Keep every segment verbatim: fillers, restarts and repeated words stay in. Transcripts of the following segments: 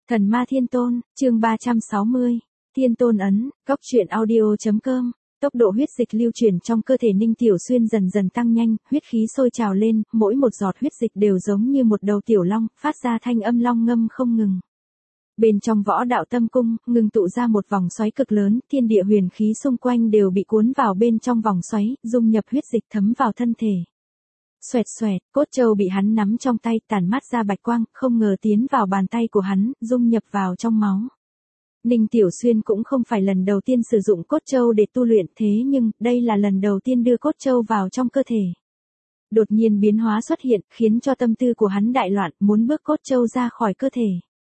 Thần ma thiên tôn, chương ba trăm sáu mươi. Thiên tôn ấn, cóc truyện audio.com. Tốc độ huyết dịch lưu chuyển trong cơ thể Ninh Tiểu Xuyên dần dần tăng nhanh, huyết khí sôi trào lên, mỗi một giọt huyết dịch đều giống như một đầu tiểu long, phát ra thanh âm long ngâm không ngừng. Bên trong võ đạo tâm cung, ngừng tụ ra một vòng xoáy cực lớn, thiên địa huyền khí xung quanh đều bị cuốn vào bên trong vòng xoáy, dung nhập huyết dịch thấm vào thân thể. Xoẹt xoẹt, cốt châu bị hắn nắm trong tay, tản mát ra bạch quang, không ngờ tiến vào bàn tay của hắn, dung nhập vào trong máu. Ninh Tiểu Xuyên cũng không phải lần đầu tiên sử dụng cốt châu để tu luyện, thế nhưng, đây là lần đầu tiên đưa cốt châu vào trong cơ thể. Đột nhiên biến hóa xuất hiện, khiến cho tâm tư của hắn đại loạn, muốn bước cốt châu ra khỏi cơ thể.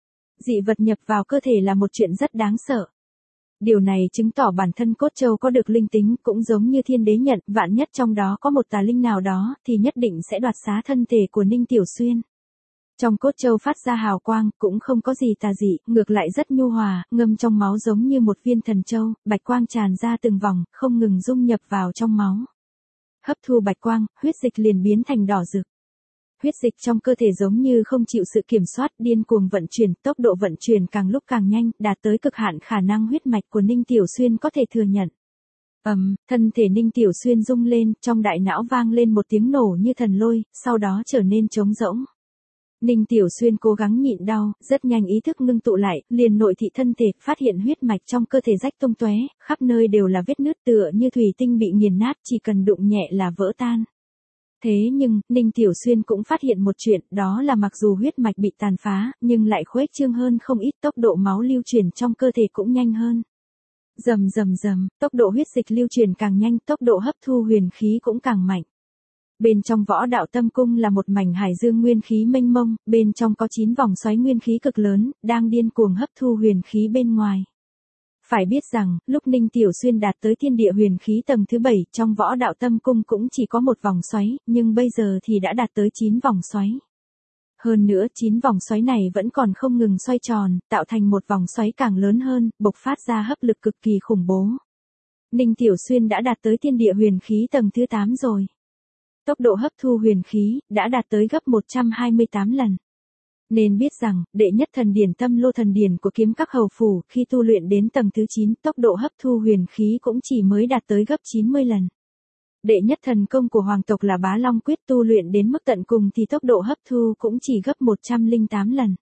Dị vật nhập vào cơ thể là một chuyện rất đáng sợ. Điều này chứng tỏ bản thân cốt châu có được linh tính, cũng giống như thiên đế nhận, vạn nhất trong đó có một tà linh nào đó, thì nhất định sẽ đoạt xá thân thể của Ninh Tiểu Xuyên. Trong cốt châu phát ra hào quang, cũng không có gì tà dị, ngược lại rất nhu hòa, ngâm trong máu giống như một viên thần châu, bạch quang tràn ra từng vòng, không ngừng dung nhập vào trong máu. Hấp thu bạch quang, huyết dịch liền biến thành đỏ rực. Huyết dịch trong cơ thể giống như không chịu sự kiểm soát, điên cuồng vận chuyển, tốc độ vận chuyển càng lúc càng nhanh, đạt tới cực hạn khả năng huyết mạch của Ninh Tiểu Xuyên có thể thừa nhận. Ầm, um, thân thể Ninh Tiểu Xuyên rung lên, trong đại não vang lên một tiếng nổ như thần lôi, sau đó trở nên trống rỗng. Ninh Tiểu Xuyên cố gắng nhịn đau, rất nhanh ý thức ngưng tụ lại, liền nội thị thân thể, phát hiện huyết mạch trong cơ thể rách tung tóe, khắp nơi đều là vết nứt tựa như thủy tinh bị nghiền nát, chỉ cần đụng nhẹ là vỡ tan. Thế nhưng, Ninh Tiểu Xuyên cũng phát hiện một chuyện, đó là mặc dù huyết mạch bị tàn phá, nhưng lại khuếch trương hơn không ít, tốc độ máu lưu chuyển trong cơ thể cũng nhanh hơn. Rầm rầm rầm, tốc độ huyết dịch lưu chuyển càng nhanh, tốc độ hấp thu huyền khí cũng càng mạnh. Bên trong võ đạo tâm cung là một mảnh hải dương nguyên khí mênh mông, bên trong có chín vòng xoáy nguyên khí cực lớn, đang điên cuồng hấp thu huyền khí bên ngoài. Phải biết rằng, lúc Ninh Tiểu Xuyên đạt tới thiên địa huyền khí tầng thứ bảy, trong võ đạo tâm cung cũng chỉ có một vòng xoáy, nhưng bây giờ thì đã đạt tới chín vòng xoáy. Hơn nữa, chín vòng xoáy này vẫn còn không ngừng xoay tròn, tạo thành một vòng xoáy càng lớn hơn, bộc phát ra hấp lực cực kỳ khủng bố. Ninh Tiểu Xuyên đã đạt tới thiên địa huyền khí tầng thứ tám rồi. Tốc độ hấp thu huyền khí đã đạt tới gấp một trăm hai mươi tám lần. Nên biết rằng, đệ nhất thần điển tâm lô thần điển của kiếm các hầu phủ, khi tu luyện đến tầng thứ chín, tốc độ hấp thu huyền khí cũng chỉ mới đạt tới gấp chín mươi lần. Đệ nhất thần công của hoàng tộc là Bá Long Quyết, tu luyện đến mức tận cùng thì tốc độ hấp thu cũng chỉ gấp một trăm lẻ tám lần.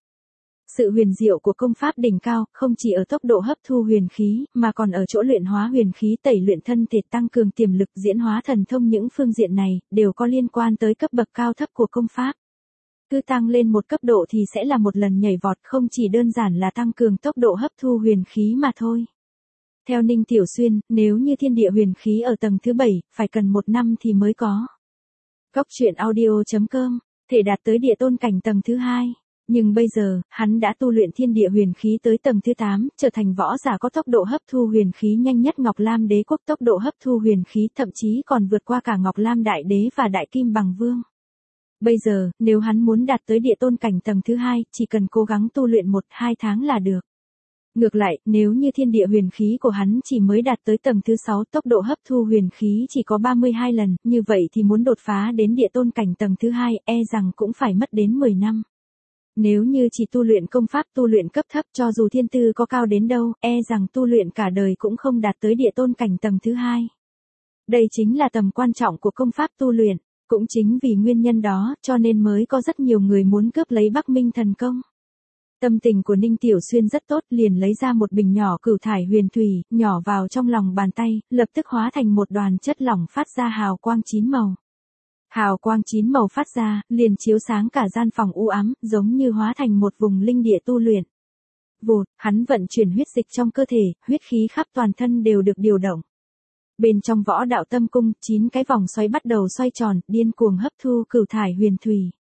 Sự huyền diệu của công pháp đỉnh cao, không chỉ ở tốc độ hấp thu huyền khí, mà còn ở chỗ luyện hóa huyền khí, tẩy luyện thân thể, tăng cường tiềm lực, diễn hóa thần thông, những phương diện này, đều có liên quan tới cấp bậc cao thấp của công pháp. Cứ tăng lên một cấp độ thì sẽ là một lần nhảy vọt, không chỉ đơn giản là tăng cường tốc độ hấp thu huyền khí mà thôi. Theo Ninh Tiểu Xuyên, nếu như thiên địa huyền khí ở tầng thứ bảy, phải cần một năm thì mới có. Cóc truyện audio.com, thể đạt tới địa tôn cảnh tầng thứ hai. Nhưng bây giờ, hắn đã tu luyện thiên địa huyền khí tới tầng thứ tám, trở thành võ giả có tốc độ hấp thu huyền khí nhanh nhất Ngọc Lam Đế quốc, tốc độ hấp thu huyền khí thậm chí còn vượt qua cả Ngọc Lam Đại Đế và Đại Kim Bằng Vương. Bây giờ, nếu hắn muốn đạt tới địa tôn cảnh tầng thứ hai, chỉ cần cố gắng tu luyện một hai tháng là được. Ngược lại, nếu như thiên địa huyền khí của hắn chỉ mới đạt tới tầng thứ sáu, tốc độ hấp thu huyền khí chỉ có ba mươi hai lần, như vậy thì muốn đột phá đến địa tôn cảnh tầng thứ hai, e rằng cũng phải mất đến mười năm. Nếu như chỉ tu luyện công pháp tu luyện cấp thấp, cho dù thiên tư có cao đến đâu, e rằng tu luyện cả đời cũng không đạt tới địa tôn cảnh tầng thứ hai. Đây chính là tầm quan trọng của công pháp tu luyện. Cũng chính vì nguyên nhân đó, cho nên mới có rất nhiều người muốn cướp lấy Bắc Minh thần công. Tâm tình của Ninh Tiểu Xuyên rất tốt, liền lấy ra một bình nhỏ cửu thải huyền thủy, nhỏ vào trong lòng bàn tay, lập tức hóa thành một đoàn chất lỏng phát ra hào quang chín màu. Hào quang chín màu phát ra, liền chiếu sáng cả gian phòng u ám, giống như hóa thành một vùng linh địa tu luyện. Vụt, hắn vận chuyển huyết dịch trong cơ thể, huyết khí khắp toàn thân đều được điều động. Bên trong võ đạo tâm cung, chín cái vòng xoáy bắt đầu xoay tròn, điên cuồng hấp thu cửu thải huyền thủy.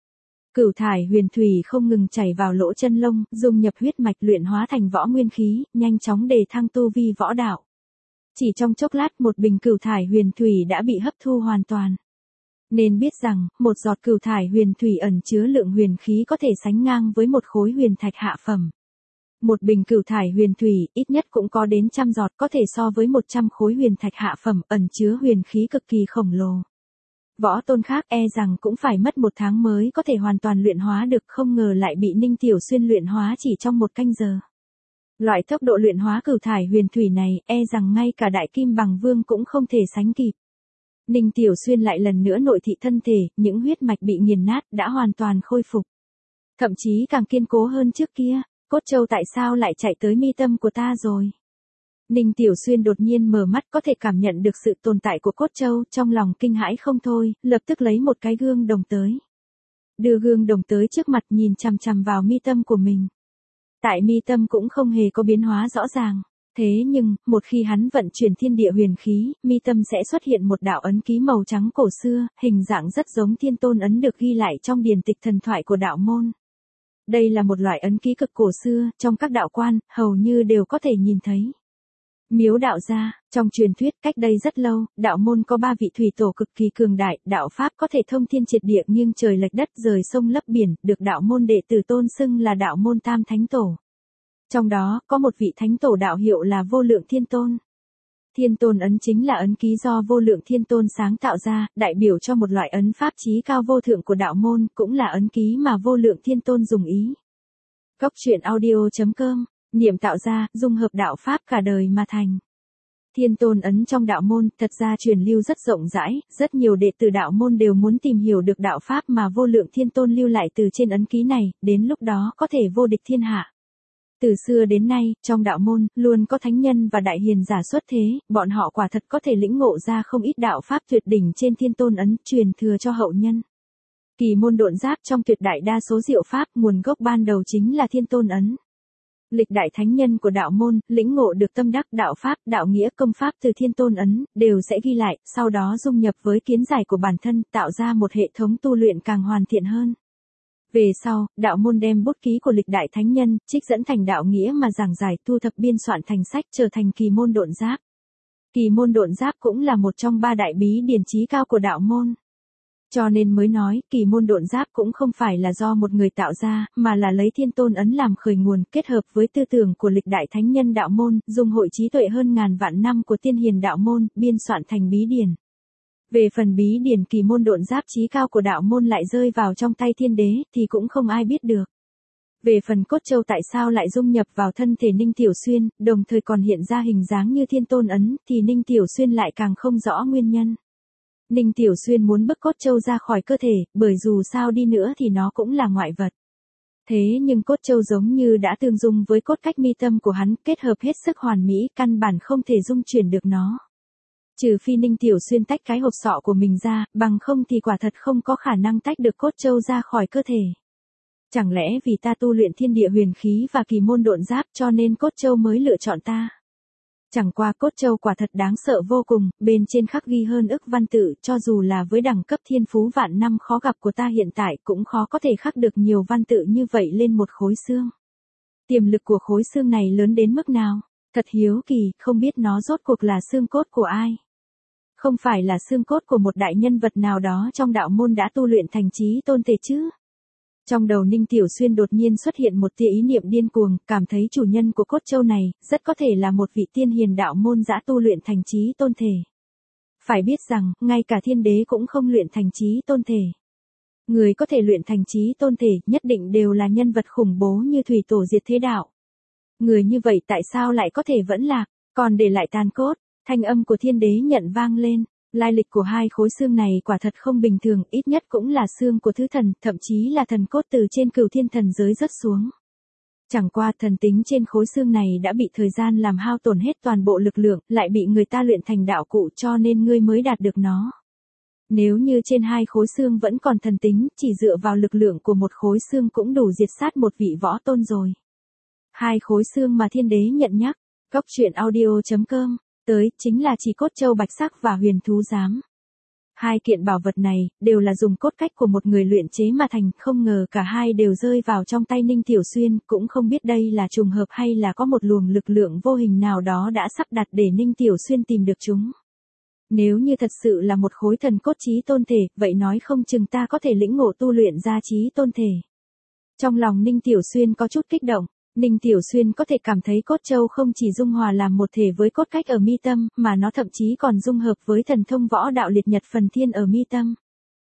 Cửu thải huyền thủy không ngừng chảy vào lỗ chân lông, dung nhập huyết mạch, luyện hóa thành võ nguyên khí, nhanh chóng đề thăng tu vi võ đạo. Chỉ trong chốc lát, một bình cửu thải huyền thủy đã bị hấp thu hoàn toàn. Nên biết rằng, một giọt cửu thải huyền thủy ẩn chứa lượng huyền khí có thể sánh ngang với một khối huyền thạch hạ phẩm. Một bình cửu thải huyền thủy, ít nhất cũng có đến trăm giọt, có thể so với một trăm khối huyền thạch hạ phẩm, ẩn chứa huyền khí cực kỳ khổng lồ. Võ tôn khác e rằng cũng phải mất một tháng mới có thể hoàn toàn luyện hóa được, không ngờ lại bị Ninh Tiểu Xuyên luyện hóa chỉ trong một canh giờ. Loại tốc độ luyện hóa cửu thải huyền thủy này e rằng ngay cả đại kim bằng vương cũng không thể sánh kịp. Ninh Tiểu Xuyên lại lần nữa nội thị thân thể, những huyết mạch bị nghiền nát đã hoàn toàn khôi phục. Thậm chí càng kiên cố hơn trước kia, cốt châu tại sao lại chạy tới mi tâm của ta rồi? Ninh Tiểu Xuyên đột nhiên mở mắt, có thể cảm nhận được sự tồn tại của cốt châu, trong lòng kinh hãi không thôi, lập tức lấy một cái gương đồng tới. Đưa gương đồng tới trước mặt, nhìn chằm chằm vào mi tâm của mình. Tại mi tâm cũng không hề có biến hóa rõ ràng. Thế nhưng, một khi hắn vận chuyển thiên địa huyền khí, mi tâm sẽ xuất hiện một đạo ấn ký màu trắng cổ xưa, hình dạng rất giống thiên tôn ấn được ghi lại trong điển tịch thần thoại của đạo môn. Đây là một loại ấn ký cực cổ xưa, trong các đạo quan, hầu như đều có thể nhìn thấy. Miếu đạo gia, trong truyền thuyết cách đây rất lâu, đạo môn có ba vị thủy tổ cực kỳ cường đại, đạo pháp có thể thông thiên triệt địa nghiêng trời lệch đất, rời sông lấp biển, được đạo môn đệ tử tôn xưng là đạo môn tam thánh tổ. Trong đó, có một vị thánh tổ đạo hiệu là Vô Lượng Thiên Tôn. Thiên Tôn ấn chính là ấn ký do Vô Lượng Thiên Tôn sáng tạo ra, đại biểu cho một loại ấn pháp chí cao vô thượng của đạo môn, cũng là ấn ký mà Vô Lượng Thiên Tôn dùng ý. Cốc truyện audio chấm com, niệm tạo ra, dung hợp đạo pháp cả đời mà thành. Thiên Tôn ấn trong đạo môn, thật ra truyền lưu rất rộng rãi, rất nhiều đệ tử đạo môn đều muốn tìm hiểu được đạo pháp mà Vô Lượng Thiên Tôn lưu lại từ trên ấn ký này, đến lúc đó có thể vô địch thiên hạ. Từ xưa đến nay, trong đạo môn, luôn có thánh nhân và đại hiền giả xuất thế, bọn họ quả thật có thể lĩnh ngộ ra không ít đạo pháp tuyệt đỉnh trên Thiên Tôn ấn, truyền thừa cho hậu nhân. Kỳ môn độn giáp trong tuyệt đại đa số diệu pháp, nguồn gốc ban đầu chính là Thiên Tôn ấn. Lịch đại thánh nhân của đạo môn, lĩnh ngộ được tâm đắc đạo pháp, đạo nghĩa, công pháp từ Thiên Tôn ấn, đều sẽ ghi lại, sau đó dung nhập với kiến giải của bản thân, tạo ra một hệ thống tu luyện càng hoàn thiện hơn. Về sau, đạo môn đem bút ký của lịch đại thánh nhân, trích dẫn thành đạo nghĩa mà giảng giải, thu thập biên soạn thành sách, trở thành kỳ môn độn giáp. Kỳ môn độn giáp cũng là một trong ba đại bí điển chí cao của đạo môn. Cho nên mới nói, kỳ môn độn giáp cũng không phải là do một người tạo ra, mà là lấy Thiên Tôn ấn làm khởi nguồn, kết hợp với tư tưởng của lịch đại thánh nhân đạo môn, dùng hội trí tuệ hơn ngàn vạn năm của tiên hiền đạo môn, biên soạn thành bí điển. Về phần bí điển kỳ môn độn giáp chí cao của đạo môn lại rơi vào trong tay thiên đế, thì cũng không ai biết được. Về phần cốt châu tại sao lại dung nhập vào thân thể Ninh Tiểu Xuyên, đồng thời còn hiện ra hình dáng như Thiên Tôn ấn, thì Ninh Tiểu Xuyên lại càng không rõ nguyên nhân. Ninh Tiểu Xuyên muốn bức cốt châu ra khỏi cơ thể, bởi dù sao đi nữa thì nó cũng là ngoại vật. Thế nhưng cốt châu giống như đã tương dung với cốt cách mi tâm của hắn, kết hợp hết sức hoàn mỹ, căn bản không thể dung chuyển được nó. Trừ phi Ninh Tiểu Xuyên tách cái hộp sọ của mình ra, bằng không thì quả thật không có khả năng tách được cốt châu ra khỏi cơ thể. Chẳng lẽ vì ta tu luyện thiên địa huyền khí và kỳ môn độn giáp cho nên cốt châu mới lựa chọn ta? Chẳng qua cốt châu quả thật đáng sợ vô cùng, bên trên khắc ghi hơn ức văn tự, cho dù là với đẳng cấp thiên phú vạn năm khó gặp của ta hiện tại cũng khó có thể khắc được nhiều văn tự như vậy lên một khối xương. Tiềm lực của khối xương này lớn đến mức nào? Thật hiếu kỳ, không biết nó rốt cuộc là xương cốt của ai? Không phải là xương cốt của một đại nhân vật nào đó trong đạo môn đã tu luyện thành chí tôn thể chứ? Trong đầu Ninh Tiểu Xuyên đột nhiên xuất hiện một tia ý niệm điên cuồng, cảm thấy chủ nhân của cốt châu này, rất có thể là một vị tiên hiền đạo môn đã tu luyện thành chí tôn thể. Phải biết rằng, ngay cả thiên đế cũng không luyện thành chí tôn thể. Người có thể luyện thành chí tôn thể, nhất định đều là nhân vật khủng bố như thủy tổ diệt thế đạo. Người như vậy tại sao lại có thể vẫn lạc, còn để lại tàn cốt? Thanh âm của thiên đế nhận vang lên. Lai lịch của hai khối xương này quả thật không bình thường, ít nhất cũng là xương của thứ thần, thậm chí là thần cốt từ trên cửu thiên thần giới rớt xuống. Chẳng qua thần tính trên khối xương này đã bị thời gian làm hao tổn hết toàn bộ lực lượng, lại bị người ta luyện thành đạo cụ cho nên ngươi mới đạt được nó. Nếu như trên hai khối xương vẫn còn thần tính, chỉ dựa vào lực lượng của một khối xương cũng đủ diệt sát một vị võ tôn rồi. Hai khối xương mà thiên đế nhận nhắc, cốc truyện audio chấm com. Tới, chính là chỉ cốt châu bạch sắc và huyền thú giám. Hai kiện bảo vật này, đều là dùng cốt cách của một người luyện chế mà thành, không ngờ cả hai đều rơi vào trong tay Ninh Tiểu Xuyên, cũng không biết đây là trùng hợp hay là có một luồng lực lượng vô hình nào đó đã sắp đặt để Ninh Tiểu Xuyên tìm được chúng. Nếu như thật sự là một khối thần cốt chí tôn thể, vậy nói không chừng ta có thể lĩnh ngộ tu luyện ra chí tôn thể. Trong lòng Ninh Tiểu Xuyên có chút kích động. Ninh Tiểu Xuyên có thể cảm thấy cốt châu không chỉ dung hòa làm một thể với cốt cách ở mi tâm, mà nó thậm chí còn dung hợp với thần thông võ đạo liệt nhật phần thiên ở mi tâm.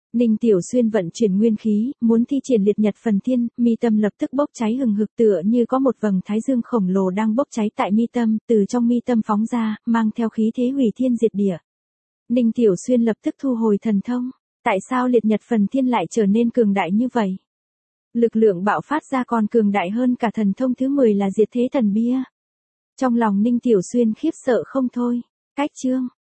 Ninh Tiểu Xuyên vận chuyển nguyên khí, muốn thi triển liệt nhật phần thiên, mi tâm lập tức bốc cháy hừng hực tựa như có một vầng thái dương khổng lồ đang bốc cháy tại mi tâm, từ trong mi tâm phóng ra, mang theo khí thế hủy thiên diệt địa. Ninh Tiểu Xuyên lập tức thu hồi thần thông. Tại sao liệt nhật phần thiên lại trở nên cường đại như vậy? Lực lượng bạo phát ra còn cường đại hơn cả thần thông thứ mười là diệt thế thần bia. Trong lòng Ninh Tiểu Xuyên khiếp sợ không thôi. Cách chương